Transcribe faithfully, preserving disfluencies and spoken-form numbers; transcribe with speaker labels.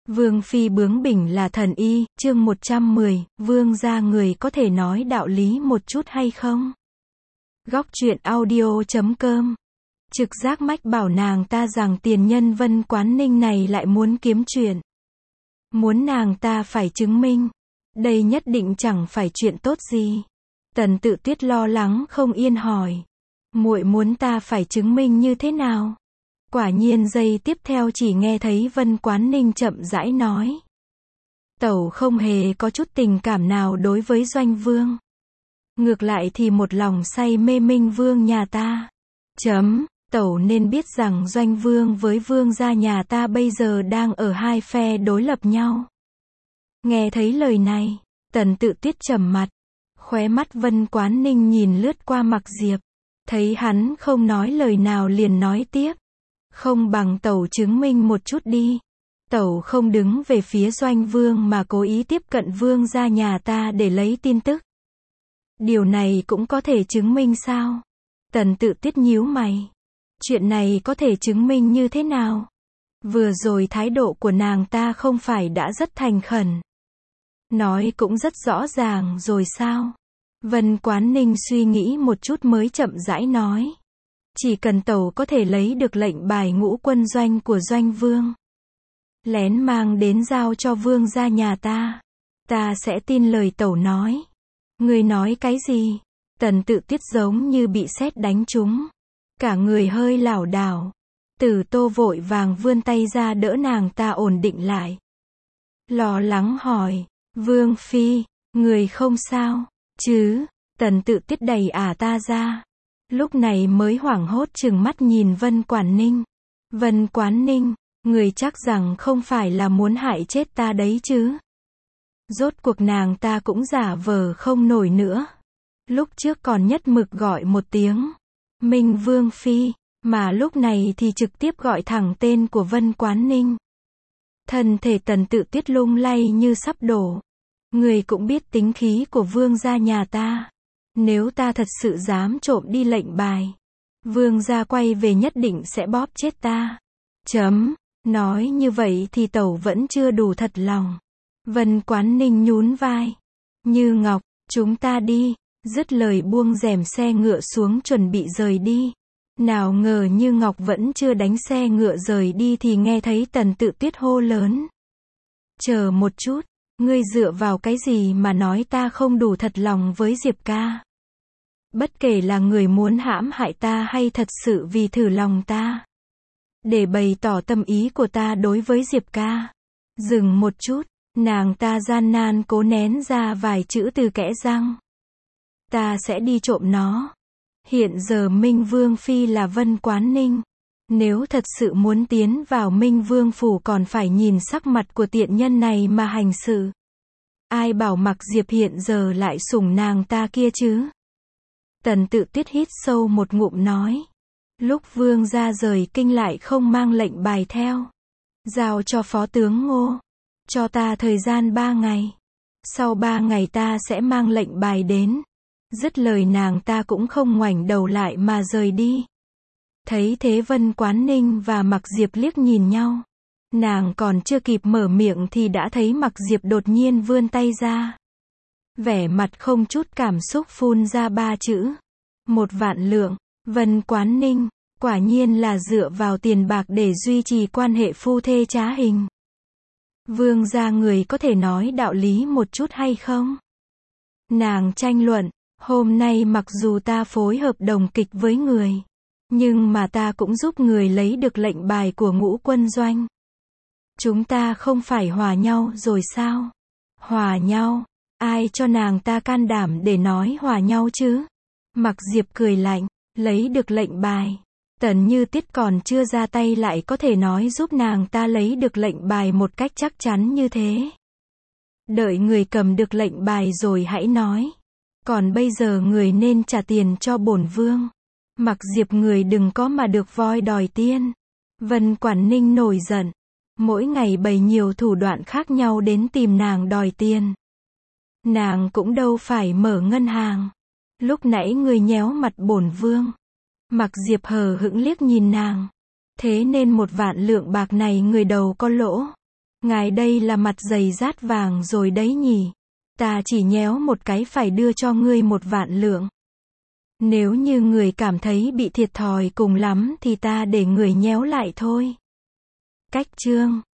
Speaker 1: Vương phi bướng bỉnh là thần y, chương một trăm mười, vương gia người có thể nói đạo lý một chút hay không? Góc truyện audio chấm com. Trực giác mách bảo nàng ta rằng tiền nhân Vân Quán Ninh này lại muốn kiếm chuyện. Muốn nàng ta phải chứng minh. Đây nhất định chẳng phải chuyện tốt gì. Tần Tự Tuyết lo lắng không yên hỏi. Muội muốn ta phải chứng minh như thế nào? Quả nhiên giây tiếp theo chỉ nghe thấy Vân Quán Ninh chậm rãi nói. Tẩu không hề có chút tình cảm nào đối với Doanh Vương. Ngược lại thì một lòng say mê Minh Vương nhà ta. Chấm, tẩu nên biết rằng Doanh Vương với Vương gia nhà ta bây giờ đang ở hai phe đối lập nhau. Nghe thấy lời này, Tần Tự Tuyết trầm mặt. Khóe mắt Vân Quán Ninh nhìn lướt qua Mặc Diệp. Thấy hắn không nói lời nào liền nói tiếp. Không bằng tẩu chứng minh một chút đi. Tẩu không đứng về phía Doanh Vương mà cố ý tiếp cận Vương gia nhà ta để lấy tin tức. Điều này cũng có thể chứng minh sao? Tần Tự Tuyết nhíu mày. Chuyện này có thể chứng minh như thế nào? Vừa rồi thái độ của nàng ta không phải đã rất thành khẩn. Nói cũng rất rõ ràng rồi sao? Vân Quán Ninh suy nghĩ một chút mới chậm rãi nói. Chỉ cần tẩu có thể lấy được lệnh bài ngũ quân doanh của Doanh Vương. Lén mang đến giao cho Vương gia nhà ta. Ta sẽ tin lời tẩu nói. Người nói cái gì? Tần Tự Tuyết giống như bị sét đánh trúng. Cả người hơi lảo đảo. Tử Tô vội vàng vươn tay ra đỡ nàng ta ổn định lại. Lo lắng hỏi. Vương phi, người không sao, chứ? Tần Tự Tuyết đẩy ả ta ra. Lúc này mới hoảng hốt trừng mắt nhìn Vân Quán Ninh. Vân Quán Ninh, người chắc rằng không phải là muốn hại chết ta đấy chứ? Rốt cuộc nàng ta cũng giả vờ không nổi nữa. Lúc trước còn nhất mực gọi một tiếng Minh Vương phi, mà lúc này thì trực tiếp gọi thẳng tên của Vân Quán Ninh. Thân thể Tần Tự Tuyết lung lay như sắp đổ. Người cũng biết tính khí của Vương gia nhà ta. Nếu ta thật sự dám trộm đi lệnh bài, Vương gia quay về nhất định sẽ bóp chết ta. Chấm, nói như vậy thì tẩu vẫn chưa đủ thật lòng. Vân Quán Ninh nhún vai. Như Ngọc, chúng ta đi. Dứt lời buông rèm xe ngựa xuống chuẩn bị rời đi. Nào ngờ Như Ngọc vẫn chưa đánh xe ngựa rời đi thì nghe thấy Tần Tự Tuyết hô lớn. Chờ một chút, ngươi dựa vào cái gì mà nói ta không đủ thật lòng với Diệp ca? Bất kể là người muốn hãm hại ta hay thật sự vì thử lòng ta. Để bày tỏ tâm ý của ta đối với Diệp ca. Dừng một chút, nàng ta gian nan cố nén ra vài chữ từ kẽ răng. Ta sẽ đi trộm nó. Hiện giờ Minh Vương phi là Vân Quán Ninh. Nếu thật sự muốn tiến vào Minh Vương phủ còn phải nhìn sắc mặt của tiện nhân này mà hành sự. Ai bảo Mặc Diệp hiện giờ lại sủng nàng ta kia chứ? Tần Tự Tuyết hít sâu một ngụm nói. Lúc Vương gia rời kinh lại không mang lệnh bài theo. Giao cho Phó tướng Ngô. Cho ta thời gian ba ngày. Sau ba ngày ta sẽ mang lệnh bài đến. Dứt lời nàng ta cũng không ngoảnh đầu lại mà rời đi. Thấy thế Vân Quán Ninh và Mặc Diệp liếc nhìn nhau. Nàng còn chưa kịp mở miệng thì đã thấy Mặc Diệp đột nhiên vươn tay ra. Vẻ mặt không chút cảm xúc phun ra ba chữ. Một vạn lượng. Vân Quán Ninh, quả nhiên là dựa vào tiền bạc để duy trì quan hệ phu thê trá hình. Vương gia người có thể nói đạo lý một chút hay không? Nàng tranh luận. Hôm nay mặc dù ta phối hợp đồng kịch với người, nhưng mà ta cũng giúp người lấy được lệnh bài của ngũ quân doanh. Chúng ta không phải hòa nhau rồi sao? Hòa nhau? Ai cho nàng ta can đảm để nói hòa nhau chứ? Mặc Diệp cười lạnh, lấy được lệnh bài. Tần Như Tiết còn chưa ra tay lại có thể nói giúp nàng ta lấy được lệnh bài một cách chắc chắn như thế. Đợi người cầm được lệnh bài rồi hãy nói. Còn bây giờ người nên trả tiền cho bổn vương. Mặc Diệp người đừng có mà được voi đòi tiên. Vân Quán Ninh nổi giận. Mỗi ngày bày nhiều thủ đoạn khác nhau đến tìm nàng đòi tiền. Nàng cũng đâu phải mở ngân hàng. Lúc nãy người nhéo mặt bổn vương. Mặc Diệp hờ hững liếc nhìn nàng. Thế nên một vạn lượng bạc này người đầu có lỗ. Ngài đây là mặt dày rát vàng rồi đấy nhỉ. Ta chỉ nhéo một cái phải đưa cho ngươi một vạn lượng. Nếu như người cảm thấy bị thiệt thòi cùng lắm thì ta để người nhéo lại thôi. Cách chương